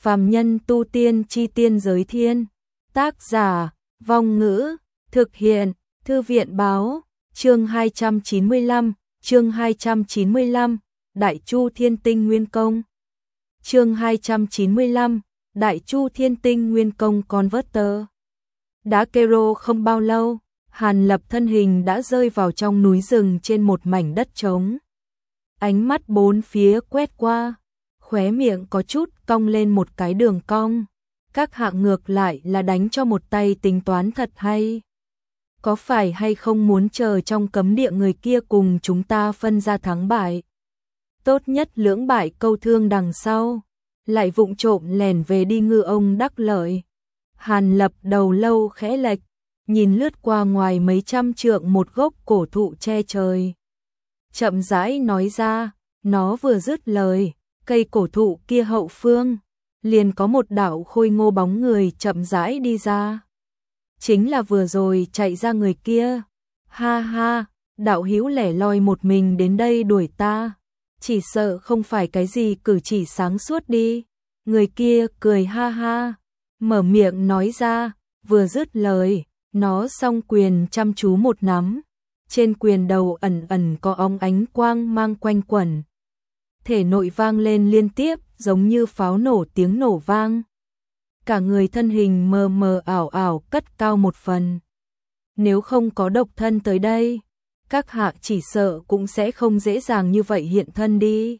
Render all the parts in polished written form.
Phàm nhân tu tiên chi tiên giới thiên. Tác giả, Vong Ngữ, thực hiện, Thư viện báo, chương 295, chương 295, Đại Chu Thiên Tinh Nguyên Công. Chương 295, Đại Chu Thiên Tinh Nguyên Công Converter. Đã kêu không bao lâu, Hàn Lập thân hình đã rơi vào trong núi rừng trên một mảnh đất trống. Ánh mắt bốn phía quét qua, khóe miệng có chút cong lên một cái đường cong. Các hạng ngược lại là đánh cho một tay tính toán thật hay. Có phải hay không muốn chờ trong cấm địa người kia cùng chúng ta phân ra thắng bại? Tốt nhất lưỡng bại câu thương đằng sau, lại vụng trộm lẻn về đi ngư ông đắc lợi. Hàn Lập đầu lâu khẽ lệch, nhìn lướt qua ngoài mấy trăm trượng một gốc cổ thụ che trời. Chậm rãi nói ra, nó vừa dứt lời, cây cổ thụ kia hậu phương, liền có một đạo khôi ngô bóng người chậm rãi đi ra. Chính là vừa rồi chạy ra người kia. Ha ha, đạo hữu lẻ loi một mình đến đây đuổi ta, chỉ sợ không phải cái gì cử chỉ sáng suốt đi. Người kia cười ha ha, mở miệng nói ra, vừa dứt lời, nó song quyền chăm chú một nắm. Trên quyền đầu ẩn ẩn có óng ánh quang mang quanh quẩn. Thể nội vang lên liên tiếp giống như pháo nổ tiếng nổ vang. Cả người thân hình mờ mờ ảo ảo cất cao một phần. Nếu không có độc thân tới đây, các hạ chỉ sợ cũng sẽ không dễ dàng như vậy hiện thân đi.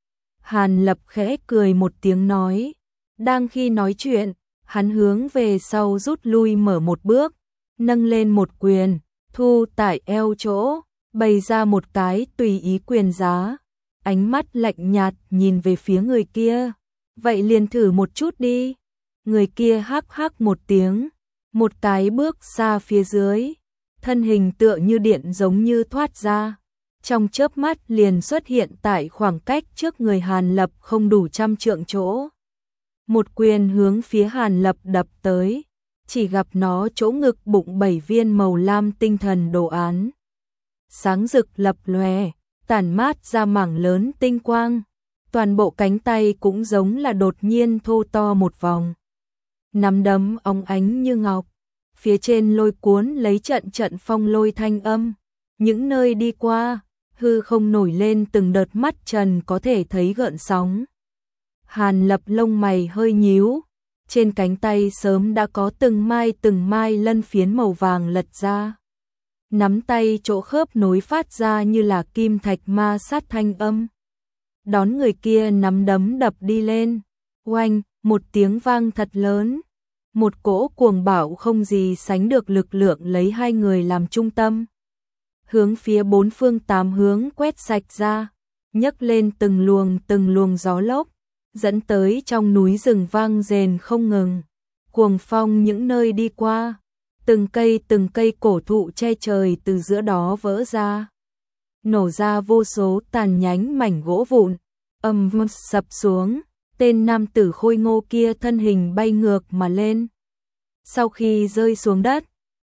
Hàn Lập khẽ cười một tiếng nói. Đang khi nói chuyện, hắn hướng về sau rút lui mở một bước, nâng lên một quyền, thu tại eo chỗ, bày ra một cái tùy ý quyền giá. Ánh mắt lạnh nhạt nhìn về phía người kia. Vậy liền thử một chút đi. Người kia hắc hắc một tiếng, một cái bước xa phía dưới, thân hình tựa như điện giống như thoát ra, trong chớp mắt liền xuất hiện tại khoảng cách trước người Hàn Lập không đủ trăm trượng chỗ. Một quyền hướng phía Hàn Lập đập tới, chỉ gặp nó chỗ ngực bụng 7 viên màu lam tinh thần đồ án. Sáng rực lập lòe, tản mát ra mảng lớn tinh quang, toàn bộ cánh tay cũng giống là đột nhiên thô to một vòng. Nắm đấm óng ánh như ngọc, phía trên lôi cuốn lấy trận trận phong lôi thanh âm, những nơi đi qua, hư không nổi lên từng đợt mắt trần có thể thấy gợn sóng. Hàn Lập lông mày hơi nhíu, trên cánh tay sớm đã có từng mai lân phiến màu vàng lật ra. Nắm tay chỗ khớp nối phát ra như là kim thạch ma sát thanh âm. Đón người kia nắm đấm đập đi lên, oanh, một tiếng vang thật lớn. Một cỗ cuồng bạo không gì sánh được lực lượng lấy hai người làm trung tâm, hướng phía bốn phương tám hướng quét sạch ra, nhấc lên từng luồng gió lốc, dẫn tới trong núi rừng vang rền không ngừng. Cuồng phong những nơi đi qua, từng cây cổ thụ che trời từ giữa đó vỡ ra, nổ ra vô số tàn nhánh mảnh gỗ vụn, ầm sập xuống. Tên nam tử khôi ngô kia thân hình bay ngược mà lên. Sau khi rơi xuống đất,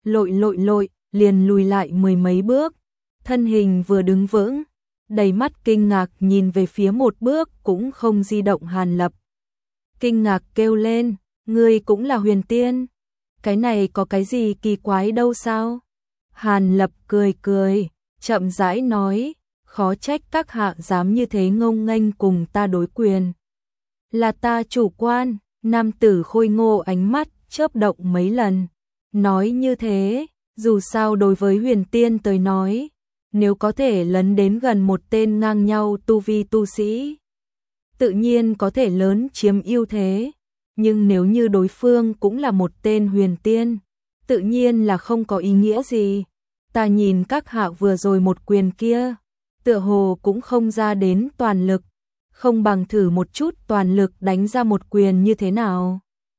lội liền lùi lại mười mấy bước, thân hình vừa đứng vững, đầy mắt kinh ngạc nhìn về phía một bước cũng không di động Hàn Lập. Kinh ngạc kêu lên, ngươi cũng là huyền tiên, cái này có cái gì kỳ quái đâu sao? Hàn Lập cười, chậm rãi nói, khó trách các hạ dám như thế ngông nghênh cùng ta đối quyền. Là ta chủ quan. Nam tử khôi ngô ánh mắt chớp động mấy lần, nói như thế, dù sao đối với huyền tiên tới nói, nếu có thể lấn đến gần một tên ngang nhau tu vi tu sĩ, tự nhiên có thể lớn chiếm ưu thế, nhưng nếu như đối phương cũng là một tên huyền tiên, tự nhiên là không có ý nghĩa gì. Ta nhìn các hạ vừa rồi một quyền kia, tựa hồ cũng không ra đến toàn lực, không bằng thử một chút toàn lực đánh ra một quyền như thế nào.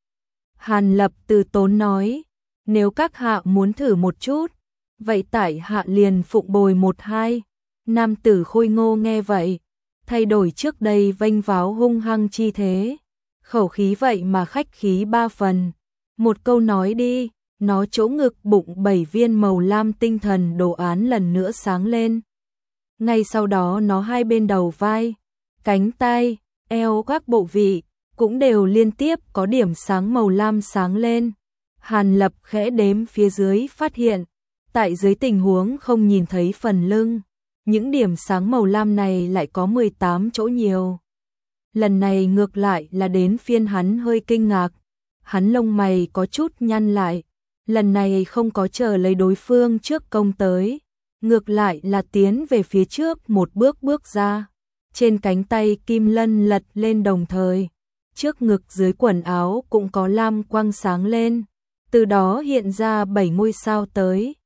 Hàn Lập từ tốn nói, nếu các hạ muốn thử một chút, vậy tại hạ liền phụng bồi một hai. Nam tử khôi ngô nghe vậy, thay đổi trước đây vênh váo hung hăng chi thế, khẩu khí vậy mà khách khí ba phần. Một câu nói đi, nó chỗ ngực bụng 7 viên màu lam tinh thần đồ án lần nữa sáng lên. Ngay sau đó nó hai bên đầu vai, cánh tay, eo các bộ vị, cũng đều liên tiếp có điểm sáng màu lam sáng lên. Hàn Lập khẽ đếm phía dưới phát hiện, tại dưới tình huống không nhìn thấy phần lưng, những điểm sáng màu lam này lại có 18 chỗ nhiều. Lần này ngược lại là đến phiên hắn hơi kinh ngạc, hắn lông mày có chút nhăn lại, lần này không có chờ lấy đối phương trước công tới, ngược lại là tiến về phía trước một bước bước ra, trên cánh tay kim lân lật lên đồng thời, trước ngực dưới quần áo cũng có lam quang sáng lên, từ đó hiện ra 7 ngôi sao tới.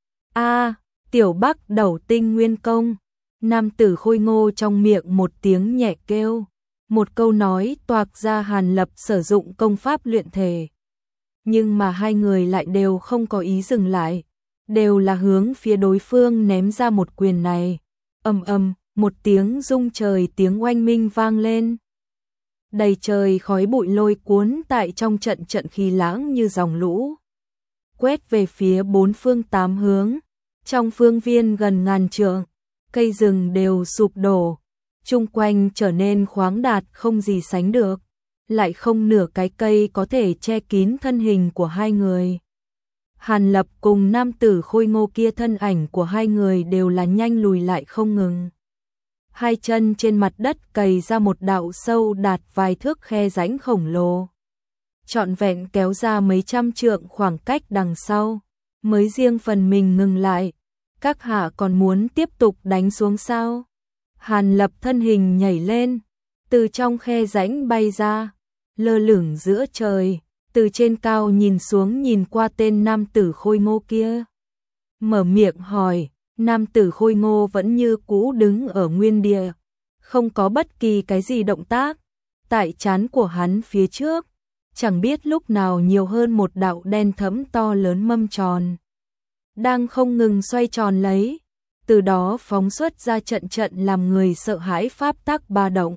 Tiểu Bắc Đầu Tinh Nguyên Công. Nam tử khôi ngô trong miệng một tiếng nhẹ kêu, một câu nói toạc ra Hàn Lập sử dụng công pháp luyện thể. Nhưng mà hai người lại đều không có ý dừng lại, đều là hướng phía đối phương ném ra một quyền này. Ầm ầm, một tiếng rung trời tiếng oanh minh vang lên. Đầy trời khói bụi lôi cuốn tại trong trận khí lãng như dòng lũ, quét về phía bốn phương tám hướng. Trong phương viên gần ngàn trượng, cây rừng đều sụp đổ, chung quanh trở nên khoáng đạt không gì sánh được, lại không nửa cái cây có thể che kín thân hình của hai người. Hàn Lập cùng nam tử khôi ngô kia thân ảnh của hai người đều là nhanh lùi lại không ngừng. Hai chân trên mặt đất cày ra một đạo sâu đạt vài thước khe rãnh khổng lồ, trọn vẹn kéo ra mấy trăm trượng khoảng cách đằng sau, mới riêng phần mình ngừng lại. Các hạ còn muốn tiếp tục đánh xuống sao? Hàn Lập thân hình nhảy lên, từ trong khe rãnh bay ra, lơ lửng giữa trời, từ trên cao nhìn xuống nhìn qua tên nam tử khôi ngô kia. Mở miệng hỏi, nam tử khôi ngô vẫn như cũ đứng ở nguyên địa, không có bất kỳ cái gì động tác. Tại trán của hắn phía trước, chẳng biết lúc nào nhiều hơn một đạo đen thẫm to lớn mâm tròn, đang không ngừng xoay tròn lấy, từ đó phóng xuất ra trận làm người sợ hãi pháp tắc ba động.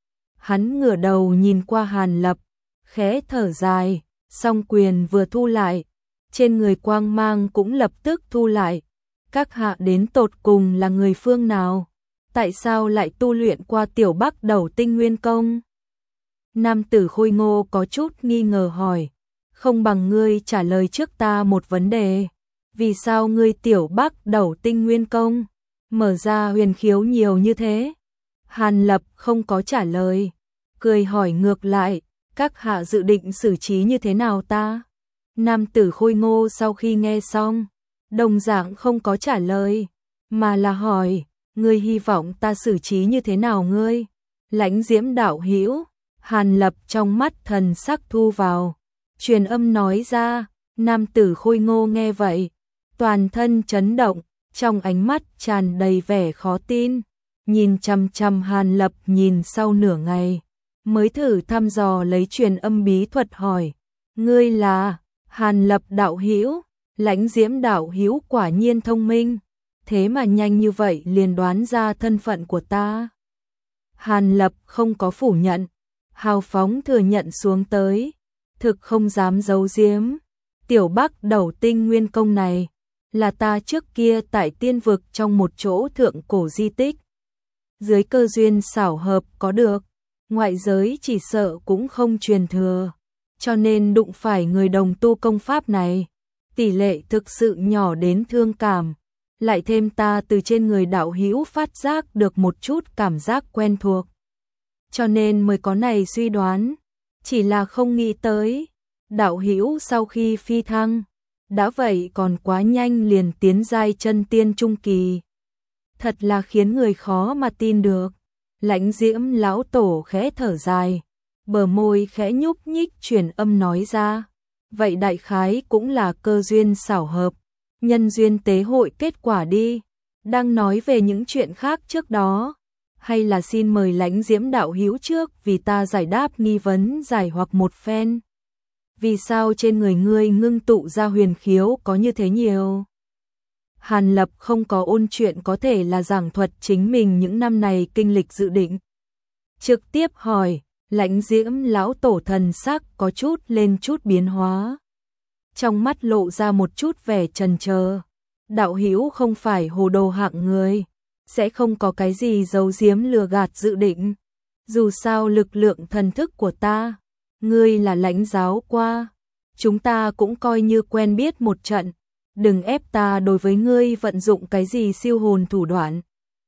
Hắn ngửa đầu nhìn qua Hàn Lập, khẽ thở dài, song quyền vừa thu lại, trên người quang mang cũng lập tức thu lại. Các hạ đến tột cùng là người phương nào? Tại sao lại tu luyện qua Tiểu Bắc Đầu Tinh Nguyên Công? Nam tử khôi ngô có chút nghi ngờ hỏi, không bằng ngươi trả lời trước ta một vấn đề. Vì sao ngươi Tiểu Bắc Đầu Tinh Nguyên Công mở ra huyền khiếu nhiều như thế? Hàn Lập không có trả lời, cười hỏi ngược lại, các hạ dự định xử trí như thế nào ta? Nam tử khôi ngô sau khi nghe xong, đồng dạng không có trả lời, mà là hỏi, ngươi hy vọng ta xử trí như thế nào ngươi? Lãnh Diễm đạo hữu. Hàn Lập trong mắt thần sắc thu vào, truyền âm nói ra. Nam tử khôi ngô nghe vậy, toàn thân chấn động, trong ánh mắt tràn đầy vẻ khó tin, nhìn chằm chằm Hàn Lập nhìn sau nửa ngày, mới thử thăm dò lấy truyền âm bí thuật hỏi, ngươi là? Hàn Lập đạo hữu. Lãnh Diễm đạo hữu quả nhiên thông minh, thế mà nhanh như vậy liền đoán ra thân phận của ta. Hàn Lập không có phủ nhận, hào phóng thừa nhận xuống tới, thực không dám giấu giếm. Tiểu Bắc Đầu Tinh Nguyên Công này là ta trước kia tại tiên vực trong một chỗ thượng cổ di tích, dưới cơ duyên xảo hợp có được, ngoại giới chỉ sợ cũng không truyền thừa, cho nên đụng phải người đồng tu công pháp này, tỷ lệ thực sự nhỏ đến thương cảm, lại thêm ta từ trên người đạo hữu phát giác được một chút cảm giác quen thuộc, cho nên mới có này suy đoán, chỉ là không nghĩ tới, đạo hữu sau khi phi thăng, đã vậy còn quá nhanh liền tiến giai chân tiên trung kỳ. Thật là khiến người khó mà tin được. Lãnh Diễm lão tổ khẽ thở dài, bờ môi khẽ nhúc nhích truyền âm nói ra, vậy đại khái cũng là cơ duyên xảo hợp, nhân duyên tế hội kết quả đi. Đang nói về những chuyện khác trước đó, hay là xin mời Lãnh Diễm đạo hữu trước vì ta giải đáp nghi vấn giải hoặc một phen. Vì sao trên người ngươi ngưng tụ ra huyền khiếu có như thế nhiều? Hàn Lập không có ôn chuyện có thể là giảng thuật chính mình những năm này kinh lịch dự định. Trực tiếp hỏi, Lãnh Diễm lão tổ thần sắc có chút lên chút biến hóa. Trong mắt lộ ra một chút vẻ chần chờ. Đạo hữu không phải hồ đồ hạng người, sẽ không có cái gì giấu giếm lừa gạt dự định. Dù sao lực lượng thần thức của ta, ngươi là lãnh giáo qua, chúng ta cũng coi như quen biết một trận, đừng ép ta đối với ngươi vận dụng cái gì siêu hồn thủ đoạn.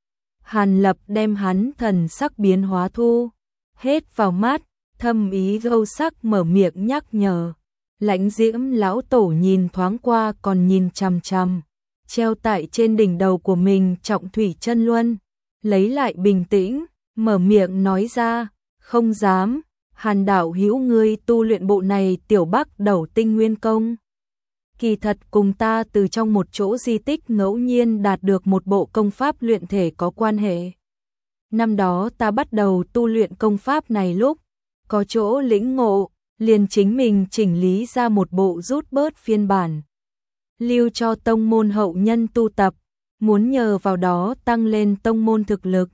Hàn Lập đem hắn thần sắc biến hóa thu hết vào mắt, thâm ý gâu sắc mở miệng nhắc nhở. Lãnh Diễm lão tổ nhìn thoáng qua còn nhìn chằm chằm, treo tại trên đỉnh đầu của mình trọng thủy chân luân, lấy lại bình tĩnh, mở miệng nói ra, không dám, Hàn đạo hữu ngươi tu luyện bộ này tiểu Bắc Đầu Tinh Nguyên Công. Kỳ thật cùng ta từ trong một chỗ di tích ngẫu nhiên đạt được một bộ công pháp luyện thể có quan hệ. Năm đó ta bắt đầu tu luyện công pháp này lúc có chỗ lĩnh ngộ, liền chính mình chỉnh lý ra một bộ rút bớt phiên bản, lưu cho tông môn hậu nhân tu tập, muốn nhờ vào đó tăng lên tông môn thực lực.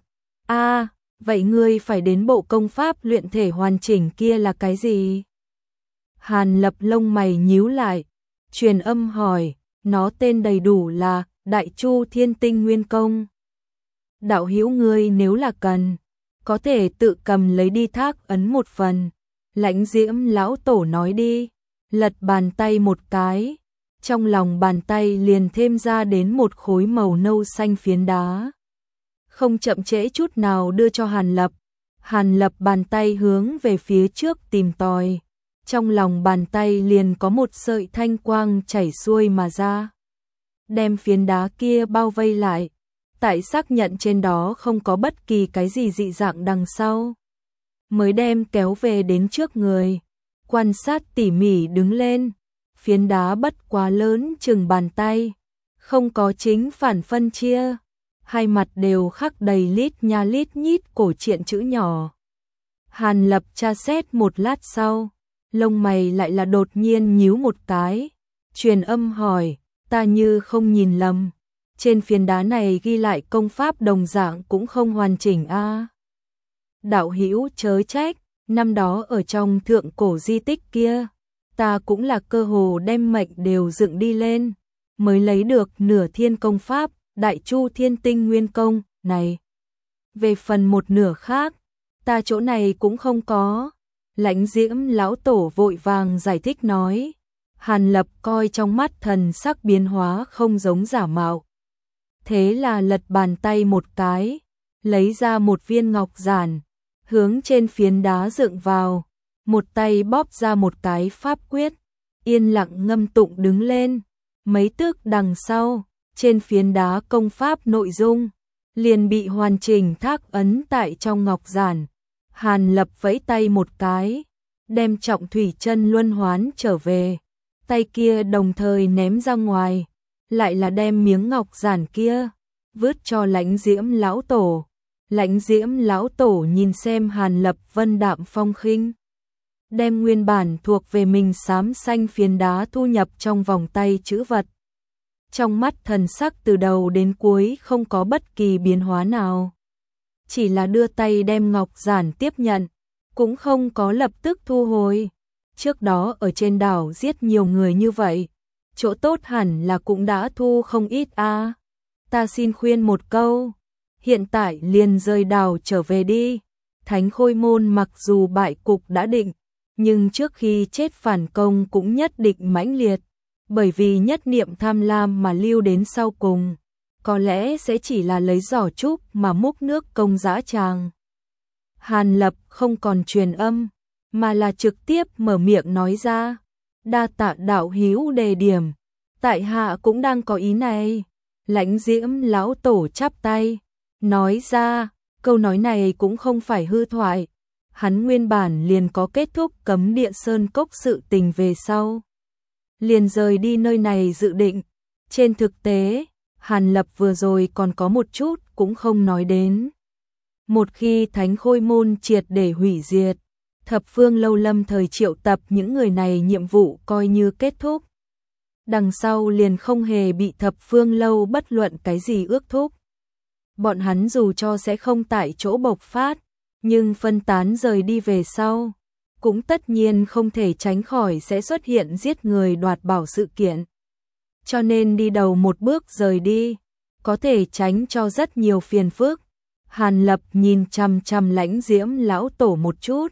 Vậy ngươi phải đến bộ công pháp luyện thể hoàn chỉnh kia là cái gì? Hàn Lập lông mày nhíu lại, truyền âm hỏi, nó tên đầy đủ là Đại Chu Thiên Tinh Nguyên Công. Đạo hữu ngươi nếu là cần, có thể tự cầm lấy đi thác ấn một phần. Lãnh Diễm lão tổ nói đi, lật bàn tay một cái, trong lòng bàn tay liền thêm ra đến một khối màu nâu xanh phiến đá. Không chậm trễ chút nào đưa cho Hàn Lập. Hàn Lập bàn tay hướng về phía trước tìm tòi, trong lòng bàn tay liền có một sợi thanh quang chảy xuôi mà ra, đem phiến đá kia bao vây lại. Tại xác nhận trên đó không có bất kỳ cái gì dị dạng đằng sau, mới đem kéo về đến trước người, quan sát tỉ mỉ đứng lên. Phiến đá bất quá lớn chừng bàn tay, không có chính phản phân chia, hai mặt đều khắc đầy lít nha lít nhít cổ truyện chữ nhỏ. Hàn Lập tra xét một lát sau, lông mày lại là đột nhiên nhíu một cái, truyền âm hỏi, ta như không nhìn lầm, trên phiến đá này ghi lại công pháp đồng dạng cũng không hoàn chỉnh a. Đạo hữu chớ trách, năm đó ở trong thượng cổ di tích kia, ta cũng là cơ hồ đem mệnh đều dựng đi lên, mới lấy được nửa thiên công pháp, Đại Chu Thiên Tinh Nguyên Công này. Về phần một nửa khác, ta chỗ này cũng không có. Lãnh Diễm lão tổ vội vàng giải thích nói. Hàn Lập coi trong mắt thần sắc biến hóa không giống giả mạo. Thế là lật bàn tay một cái, lấy ra một viên ngọc giản, hướng trên phiến đá dựng vào, một tay bóp ra một cái pháp quyết, yên lặng ngâm tụng đứng lên. Mấy tức đằng sau, trên phiến đá công pháp nội dung liền bị hoàn chỉnh thác ấn tại trong ngọc giản. Hàn Lập vẫy tay một cái, đem trọng thủy chân luân hoán trở về, tay kia đồng thời ném ra ngoài, lại là đem miếng ngọc giản kia vứt cho Lãnh Diễm lão tổ. Lãnh Diễm lão tổ nhìn xem Hàn Lập vân đạm phong khinh, đem nguyên bản thuộc về mình xám xanh phiến đá thu nhập trong vòng tay chữ vật. Trong mắt thần sắc từ đầu đến cuối không có bất kỳ biến hóa nào, chỉ là đưa tay đem ngọc giản tiếp nhận, cũng không có lập tức thu hồi. Trước đó ở trên đảo giết nhiều người như vậy, chỗ tốt hẳn là cũng đã thu không ít a. Ta xin khuyên một câu, hiện tại liền rời đảo trở về đi. Thánh Khôi Môn mặc dù bại cục đã định, nhưng trước khi chết phản công cũng nhất định mãnh liệt, bởi vì nhất niệm tham lam mà lưu đến sau cùng, có lẽ sẽ chỉ là lấy giỏ trúc mà múc nước công dã tràng. Hàn Lập không còn truyền âm, mà là trực tiếp mở miệng nói ra, đa tạ đạo hữu đề điểm, tại hạ cũng đang có ý này. Lãnh Diễm lão tổ chắp tay, nói ra, câu nói này cũng không phải hư thoại, hắn nguyên bản liền có kết thúc cấm địa sơn cốc sự tình về sau, liền rời đi nơi này dự định. Trên thực tế, Hàn Lập vừa rồi còn có một chút cũng không nói đến. Một khi Thánh Khôi Môn triệt để hủy diệt, Thập Phương Lâu lâm thời triệu tập những người này nhiệm vụ coi như kết thúc. Đằng sau liền không hề bị Thập Phương Lâu bất luận cái gì ước thúc. Bọn hắn dù cho sẽ không tại chỗ bộc phát, nhưng phân tán rời đi về sau, cũng tất nhiên không thể tránh khỏi sẽ xuất hiện giết người đoạt bảo sự kiện. Cho nên đi đầu một bước rời đi, có thể tránh cho rất nhiều phiền phức. Hàn Lập nhìn chằm chằm Lãnh Diễm lão tổ một chút,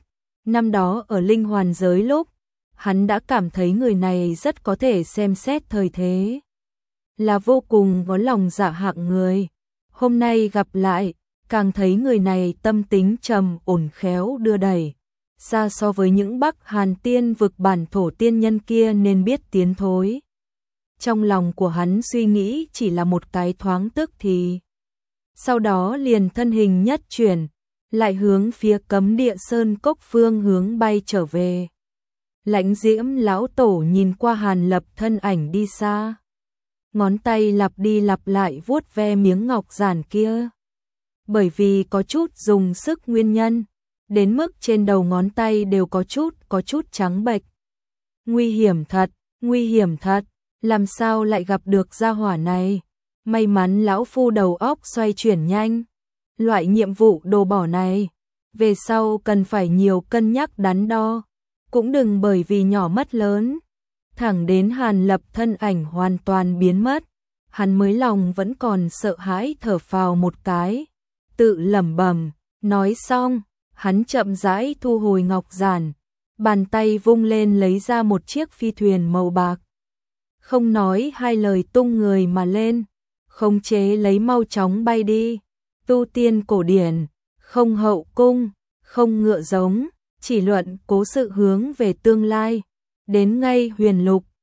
Năm đó ở linh hoàn giới lúc, hắn đã cảm thấy người này rất có thể xem xét thời thế. Là vô cùng có lòng dạ hạng người. Hôm nay gặp lại, càng thấy người này tâm tính trầm ổn khéo đưa đẩy. Xa so với những Bắc Hàn tiên vực bản thổ tiên nhân kia nên biết tiến thối. Trong lòng của hắn suy nghĩ chỉ là một cái thoáng tức thì. Sau đó liền thân hình nhất chuyển, lại hướng phía Cấm Địa Sơn Cốc phương hướng bay trở về. Lãnh Diễm lão tổ nhìn qua Hàn Lập thân ảnh đi xa. Ngón tay lặp đi lặp lại vuốt ve miếng ngọc giản kia. Bởi vì có chút dùng sức nguyên nhân, đến mức trên đầu ngón tay đều có chút trắng bệch. Nguy hiểm thật, làm sao lại gặp được gia hỏa này? May mắn lão phu đầu óc xoay chuyển nhanh. Loại nhiệm vụ đồ bỏ này, về sau cần phải nhiều cân nhắc đắn đo, cũng đừng bởi vì nhỏ mất lớn. Thẳng đến Hàn Lập thân ảnh hoàn toàn biến mất, hắn mới lòng vẫn còn sợ hãi thở phào một cái, tự lẩm bẩm. Nói xong, hắn chậm rãi thu hồi ngọc giản, bàn tay vung lên lấy ra một chiếc phi thuyền màu bạc. Không nói hai lời tung người mà lên, khống chế lấy mau chóng bay đi. Tu tiên cổ điển, không hậu cung, không ngựa giống, chỉ luận cố sự hướng về tương lai. Đến ngay Huyền Lục,